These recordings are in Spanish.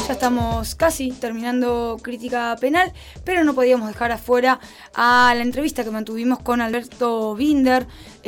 Ya estamos casi terminando Crítica Penal, pero no podíamos dejar afuera a la entrevista que mantuvimos con Alberto Binder,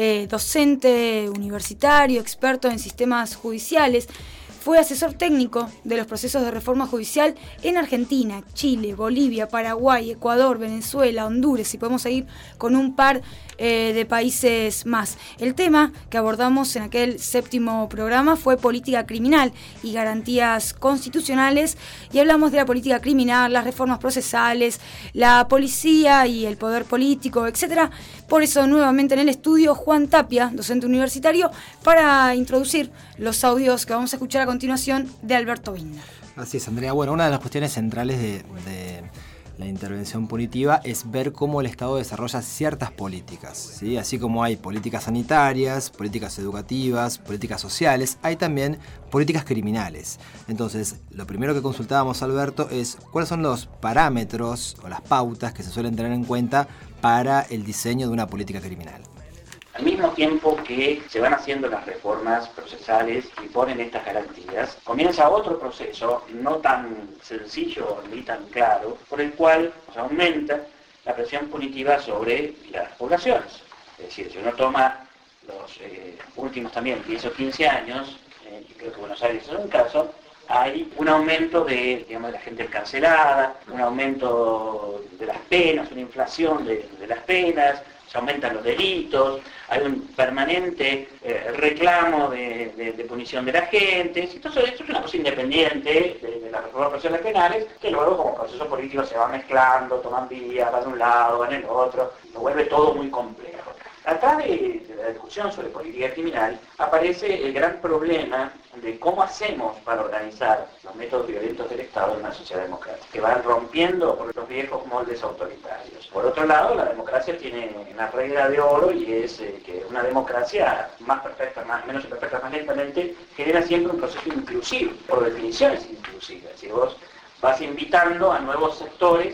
docente universitario, experto en sistemas judiciales. Fue asesor técnico de los procesos de reforma judicial en Argentina, Chile, Bolivia, Paraguay, Ecuador, Venezuela, Honduras, y podemos seguir con un par de países más. El tema que abordamos en aquel 7º programa fue política criminal y garantías constitucionales, y hablamos de la política criminal, las reformas procesales, la policía y el poder político, etc. Por eso, nuevamente en el estudio, Juan Tapia, docente universitario, para introducir los audios que vamos a escuchar a continuación de Alberto Binder. Así es, Andrea. Bueno, una de las cuestiones centrales de la intervención punitiva es ver cómo el Estado desarrolla ciertas políticas, ¿sí? Así como hay políticas sanitarias, políticas educativas, políticas sociales, hay también políticas criminales. Entonces, lo primero que consultábamos a Alberto es cuáles son los parámetros o las pautas que se suelen tener en cuenta para el diseño de una política criminal. Al mismo tiempo que se van haciendo las reformas procesales y ponen estas garantías, comienza otro proceso no tan sencillo ni tan claro, por el cual aumenta la presión punitiva sobre las poblaciones. Es decir, si uno toma los últimos también 10 o 15 años, y creo que Buenos Aires es un caso, hay un aumento de la gente encarcelada, un aumento de las penas, una inflación de las penas, se aumentan los delitos, hay un permanente reclamo de punición de la gente. Entonces, esto es una cosa independiente de las reformas procesales penales, que luego como proceso político se va mezclando, toman vía, va de un lado, va en el otro, lo vuelve todo muy complejo. Acá de la discusión sobre política criminal aparece el gran problema de cómo hacemos para organizar los métodos violentos del Estado en una sociedad democrática, que van rompiendo por los viejos moldes autoritarios. Por otro lado, la democracia tiene una regla de oro, y es que una democracia más perfecta, menos imperfecta, más lentamente, genera siempre un proceso inclusivo, por definición es inclusiva. Si vos vas invitando a nuevos sectores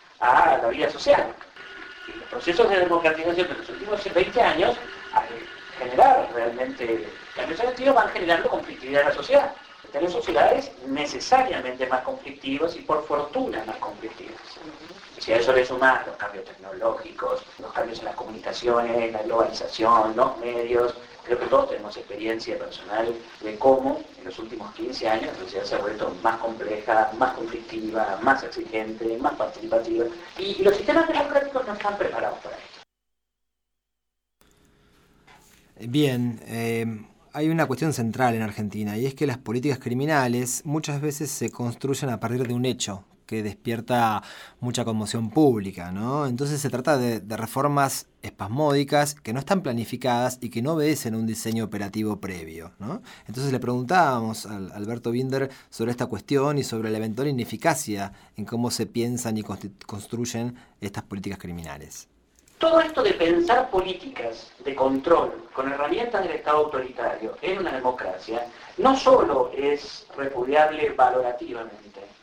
a la vida social. Y los procesos de democratización de los últimos 20 años, al generar realmente cambios selectivos, van generando conflictividad en la sociedad. Tenemos sociedades necesariamente más conflictivas y por fortuna más conflictivas. Si a eso le sumas los cambios tecnológicos, los cambios en las comunicaciones, la globalización, los medios, creo que todos tenemos experiencia personal de cómo en los últimos 15 años la sociedad se ha vuelto más compleja, más conflictiva, más exigente, más participativa, y los sistemas democráticos no están preparados para esto. Bien, hay una cuestión central en Argentina, y es que las políticas criminales muchas veces se construyen a partir de un hecho que despierta mucha conmoción pública, ¿no? Entonces se trata de reformas espasmódicas que no están planificadas y que no obedecen a un diseño operativo previo, ¿no? Entonces le preguntábamos a Alberto Binder sobre esta cuestión y sobre la eventual ineficacia en cómo se piensan y construyen estas políticas criminales. Todo esto de pensar políticas de control con herramientas del Estado autoritario en una democracia no solo es repudiable valorativamente,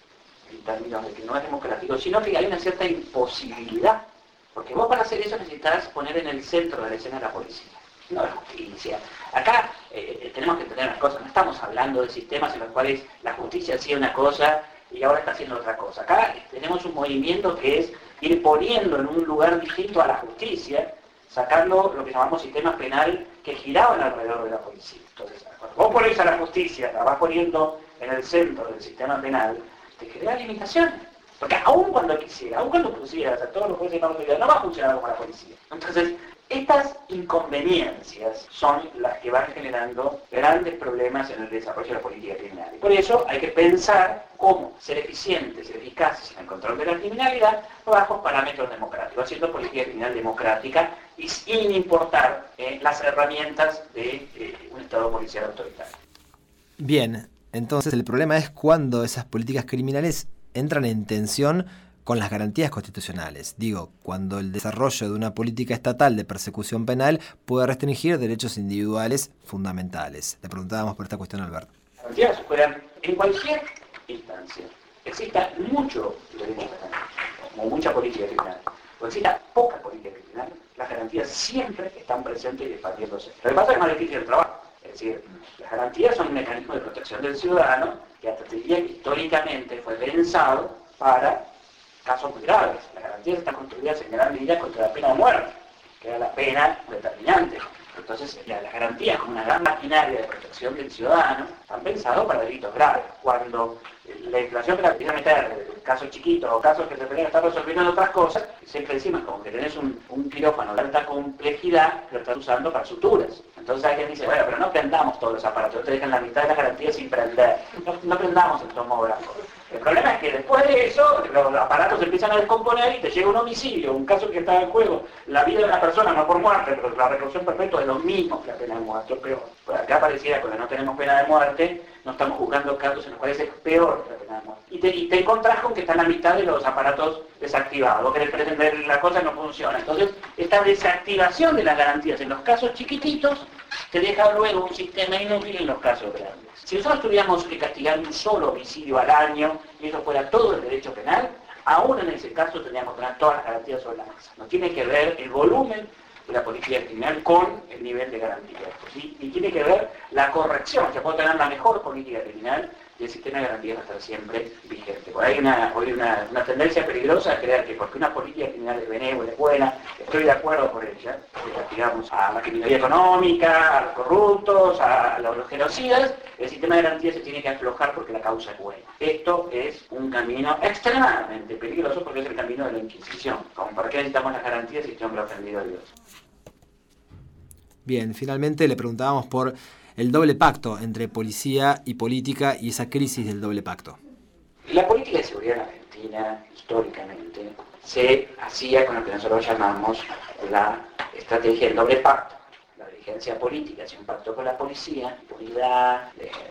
en términos de que no es democrático, sino que hay una cierta imposibilidad, porque vos para hacer eso necesitas poner en el centro de la escena la policía, no la justicia. Acá tenemos que entender unas cosas, no estamos hablando de sistemas en los cuales la justicia hacía una cosa y ahora está haciendo otra cosa. Acá tenemos un movimiento que es ir poniendo en un lugar distinto a la justicia, sacarlo lo que llamamos sistema penal que giraban alrededor de la policía. Entonces, cuando vos ponés a la justicia, la vas poniendo en el centro del sistema penal, te genera limitaciones. Porque aun cuando quisiera, aun cuando pusieras a todos los jueces de la autoridad, no va a funcionar como la policía. Entonces, estas inconveniencias son las que van generando grandes problemas en el desarrollo de la política criminal. Y por eso hay que pensar cómo ser eficientes, ser eficaces en el control de la criminalidad bajo parámetros democráticos, haciendo política criminal democrática y sin importar las herramientas de un Estado policial autoritario. Bien. Entonces el problema es cuando esas políticas criminales entran en tensión con las garantías constitucionales. Digo, cuando el desarrollo de una política estatal de persecución penal puede restringir derechos individuales fundamentales. Le preguntábamos por esta cuestión a Alberto. Las garantías se pueden, en cualquier instancia, exista mucho derecho penal, como mucha política criminal, o exista poca política criminal, las garantías siempre están presentes y expandiéndose. Lo que pasa es que es más difícil el trabajo. Es decir, las garantías son un mecanismo de protección del ciudadano que hasta te diría que históricamente fue pensado para casos muy graves. Las garantías están construidas en gran medida contra la pena de muerte, que era la pena determinante. Entonces, las garantías como una gran maquinaria de protección del ciudadano han pensado para delitos graves. Cuando la inflación que la empieza a meter en casos chiquitos o casos que se podrían estar resolviendo en otras cosas, siempre decimos como que tenés un quirófano de alta complejidad, lo estás usando para suturas. Entonces alguien dice, bueno, pero no prendamos todos los aparatos, te dejan la mitad de las garantías sin prender. No prendamos el tomógrafo. El problema es que después de eso, los aparatos se empiezan a descomponer y te llega un homicidio, un caso que está en juego, la vida de una persona, no por muerte, pero la reclusión perpetua es lo mismo que la pena de muerte, o peor. Por acá pareciera, cuando no tenemos pena de muerte, no estamos juzgando casos en los cuales es peor que la pena de muerte. Y te encontrás con que está en la mitad de los aparatos desactivados. Vos querés pretender la cosa y no funciona. Entonces, esta desactivación de las garantías en los casos chiquititos te deja luego un sistema inútil en los casos grandes. Si nosotros tuviéramos que castigar un solo homicidio al año y eso fuera todo el derecho penal, aún en ese caso tendríamos que tener todas las garantías sobre la mesa. No tiene que ver el volumen de la política criminal con el nivel de garantías. ¿Sí? Y tiene que ver la corrección. Se puede tener la mejor política criminal y el sistema de garantías va a estar siempre vigente. Por ahí hay una tendencia peligrosa a creer que porque una política criminal es benévola, es buena, estoy de acuerdo por ella, que castigamos a la criminalidad económica, a los corruptos, a los genocidas, el sistema de garantías se tiene que aflojar porque la causa es buena. Esto es un camino extremadamente peligroso porque es el camino de la Inquisición. Como para qué necesitamos las garantías si este hombre ha ofendido a Dios. Bien, finalmente le preguntábamos por el doble pacto entre policía y política y esa crisis del doble pacto. La política de seguridad en Argentina, históricamente, se hacía con lo que nosotros llamamos la estrategia del doble pacto. La dirigencia política hacía un pacto con la policía, unidad,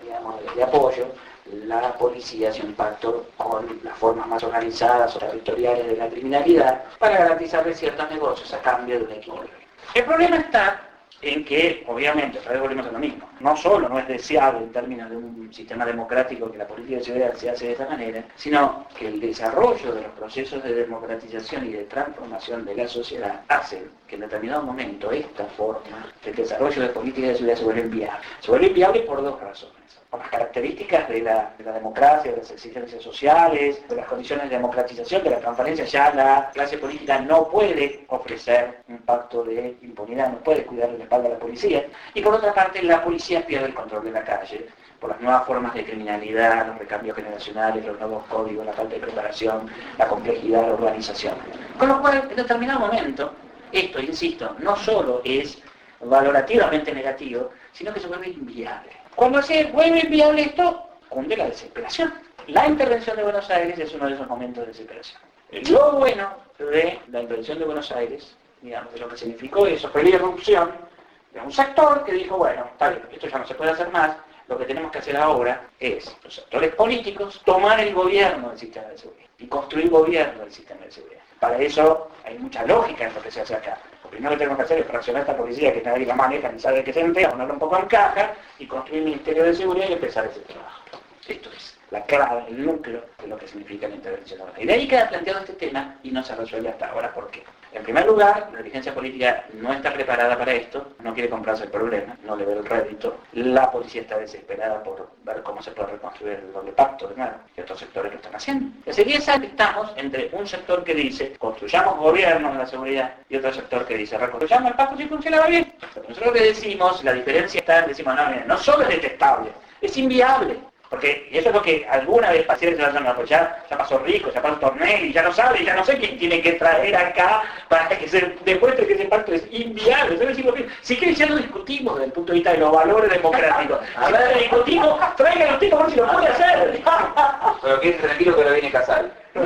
de apoyo. La policía hacía un pacto con las formas más organizadas o territoriales de la criminalidad para garantizarle ciertos negocios a cambio de un equilibrio. El problema está en que, obviamente, otra vez volvemos a lo mismo, no solo no es deseable en términos de un sistema democrático que la política de seguridad se hace de esta manera, sino que el desarrollo de los procesos de democratización y de transformación de la sociedad hacen que en determinado momento esta forma del desarrollo de políticas de seguridad se vuelve inviable. Se vuelve inviable por dos razones. Por las características de la democracia, de las exigencias sociales, de las condiciones de democratización, de la transparencia, ya la clase política no puede ofrecer un pacto de impunidad, no puede cuidarle la espalda a la policía. Y por otra parte, la policía pierde el control de la calle por las nuevas formas de criminalidad, los recambios generacionales, los nuevos códigos, la falta de preparación, la complejidad, la organización. Con lo cual, en determinado momento, esto, insisto, no solo es valorativamente negativo, sino que se vuelve inviable. Cuando se vuelve inviable esto, cunde la desesperación. La intervención de Buenos Aires es uno de esos momentos de desesperación. Lo bueno de la intervención de Buenos Aires, digamos, de lo que significó eso, fue la irrupción de un sector que dijo, bueno, está bien, esto ya no se puede hacer más, lo que tenemos que hacer ahora es, los sectores políticos, tomar el gobierno del sistema de seguridad y construir gobierno del sistema de seguridad. Para eso hay mucha lógica en lo que se hace acá. Lo primero que tenemos que hacer es fraccionar esta policía que nadie la maneja ni sabe qué se entera, ponerlo un poco en caja y construir el Ministerio de Seguridad y empezar ese trabajo. Esto es la clave, el núcleo de lo que significa la intervención. Y de ahí queda planteado este tema y no se resuelve hasta ahora. ¿Por qué? En primer lugar, la dirigencia política no está preparada para esto, no quiere comprarse el problema, no le ve el rédito. La policía está desesperada por ver cómo se puede reconstruir el doble pacto de nuevo, y otros sectores lo están haciendo. Enseguida estamos entre un sector que dice, construyamos gobierno de la seguridad, y otro sector que dice, reconstruyamos el pacto si funcionaba bien. Nosotros que decimos, la diferencia está, decimos, no solo es detestable, es inviable. Porque, y eso es lo que alguna vez pasé, pues ya pasó Rico, ya pasó Tornelli, ya no sabe, ya no sé quién tiene que traer acá para que se demuestre que ese pacto es inviable. Si quieren ya lo discutimos desde el punto de vista de los valores democráticos. Si lo discutimos, traigan a los tipos a ver si lo puede hacer. Pero quédese tranquilo que lo viene Casal. No,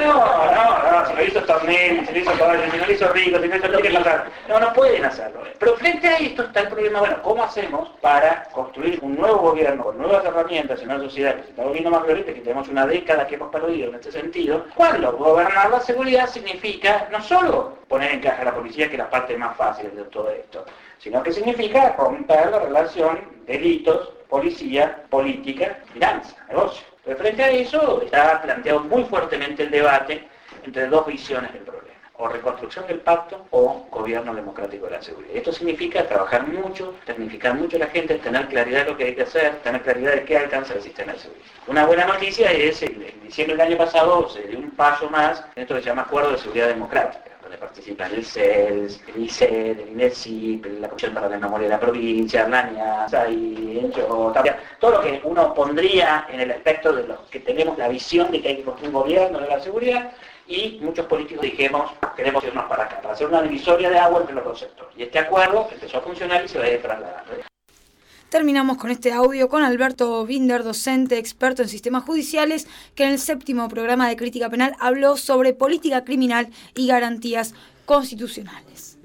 si lo hizo Tornelli, si lo hizo Caballo, si no lo hizo Rico, si no lo quieren pasar. No pueden hacerlo. Pero frente a esto está el problema, bueno, ¿cómo hacemos para construir un nuevo gobierno con nuevas herramientas en una sociedad que se está volviendo más violenta, que tenemos una década que hemos perdido en este sentido? Cuando gobernar la seguridad significa no solo poner en caja a la policía, que es la parte más fácil de todo esto, sino que significa romper la relación delitos, policía, política, finanza, negocio. Pero frente a eso está planteado muy fuertemente el debate entre dos visiones del problema. o reconstrucción del pacto o gobierno democrático de la seguridad. Esto significa trabajar mucho, tecnificar mucho a la gente, tener claridad de lo que hay que hacer, tener claridad de qué alcanza el sistema de seguridad. Una buena noticia es, en diciembre del año pasado se dio un paso más en esto que se llama Acuerdo de Seguridad Democrática, donde participan el CELS, el ICED, el INESIP, la Comisión para la Memoria de la Provincia, la NIASA y todo lo que uno pondría en el aspecto de los que tenemos la visión de que hay que construir un gobierno de la seguridad, y muchos políticos dijimos, queremos irnos para acá, para hacer una divisoria de agua entre los dos sectores. Y este acuerdo empezó a funcionar y se va a ir trasladando. Terminamos con este audio con Alberto Binder, docente, experto en sistemas judiciales, que en el 7º programa de Crítica Penal habló sobre política criminal y garantías constitucionales.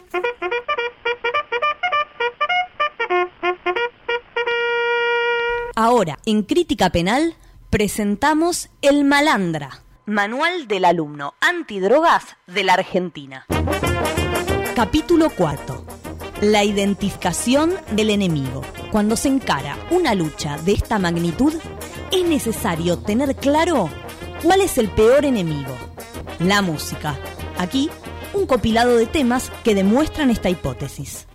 Ahora, en Crítica Penal, presentamos El Malandra, Manual del Alumno Antidrogas de la Argentina. Capítulo 4. La identificación del enemigo. Cuando se encara una lucha de esta magnitud, es necesario tener claro cuál es el peor enemigo. La música. Aquí, un compilado de temas que demuestran esta hipótesis.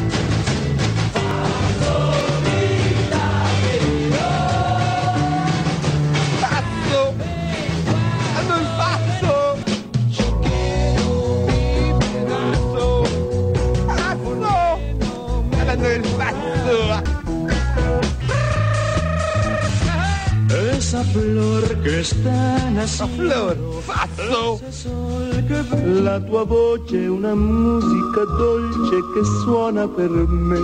Esa flor que está naciendo, Faso. la tua voce, una musica dolce che suona per me.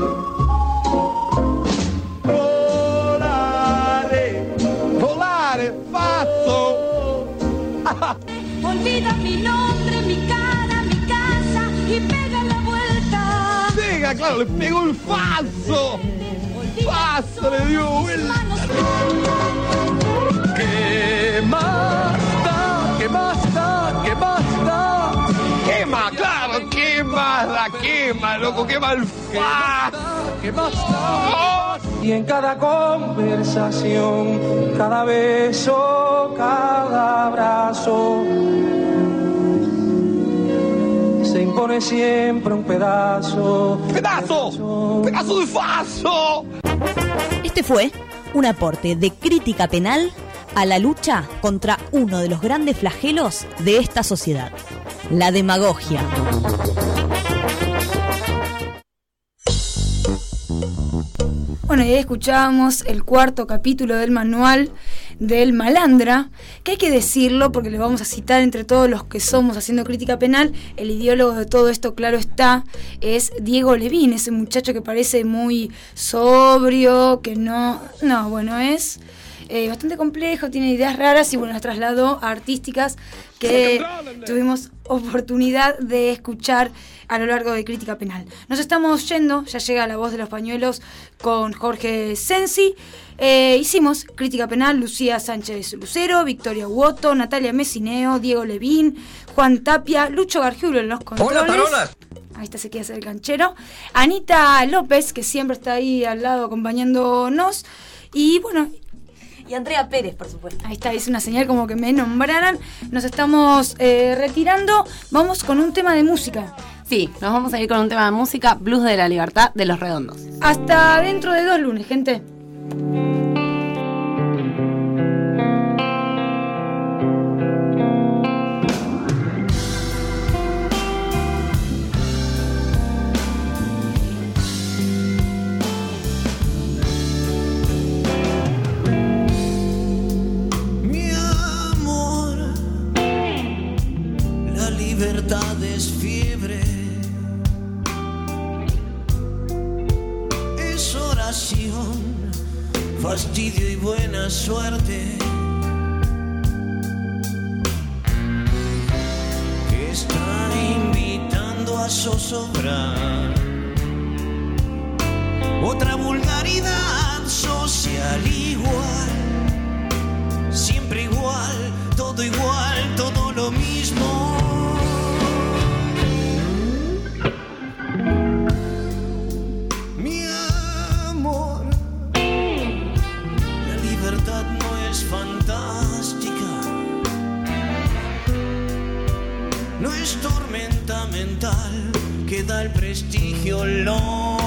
Volare, Volare, Faso. Olvida mi nombre, mi cara, mi casa y pega la vuelta. Venga, claro, le pegó el falso. Falso, le dio vuelta. ¿Qué más da? ¿Qué más da? ¿Qué más da? Quema, claro, quema, loco, quema el fa. ¿Qué más da? Y en cada conversación, cada beso, cada abrazo, se impone siempre un pedazo. ¡Pedazo! ¡Pedazo de faso! Este fue un aporte de Crítica Penal a la lucha contra uno de los grandes flagelos de esta sociedad, la demagogia. Bueno, y ahí escuchábamos el 4º capítulo del manual del Malandra, que hay que decirlo porque le vamos a citar entre todos los que somos haciendo crítica penal. El ideólogo de todo esto, claro está, es Diego Levin, ese muchacho que parece muy sobrio, que es bastante complejo, tiene ideas raras y bueno, las trasladó a artísticas que tuvimos oportunidad de escuchar a lo largo de Crítica Penal. Nos estamos yendo, ya llega La Voz de los Pañuelos con Jorge Sensi. Hicimos Crítica Penal, Lucía Sánchez Lucero, Victoria Uoto, Natalia Messineo, Diego Levin, Juan Tapia, Lucho Gargiulo en los controles. ¡Hola, parolas! Ahí está, se quiere hacer el canchero. Anita López, que siempre está ahí al lado acompañándonos. Y bueno... Y Andrea Pérez, por supuesto. Ahí está, es una señal como que me nombraran. Nos estamos retirando. Vamos con un tema de música. Sí, nos vamos a ir con un tema de música, Blues de la Libertad de Los Redondos. Hasta dentro de 2 lunes, gente. Fastidio y buena suerte que está invitando a zozobrar otra vulgaridad social igual, siempre igual, todo lo mismo. no es tormenta mental que da el prestigio, lo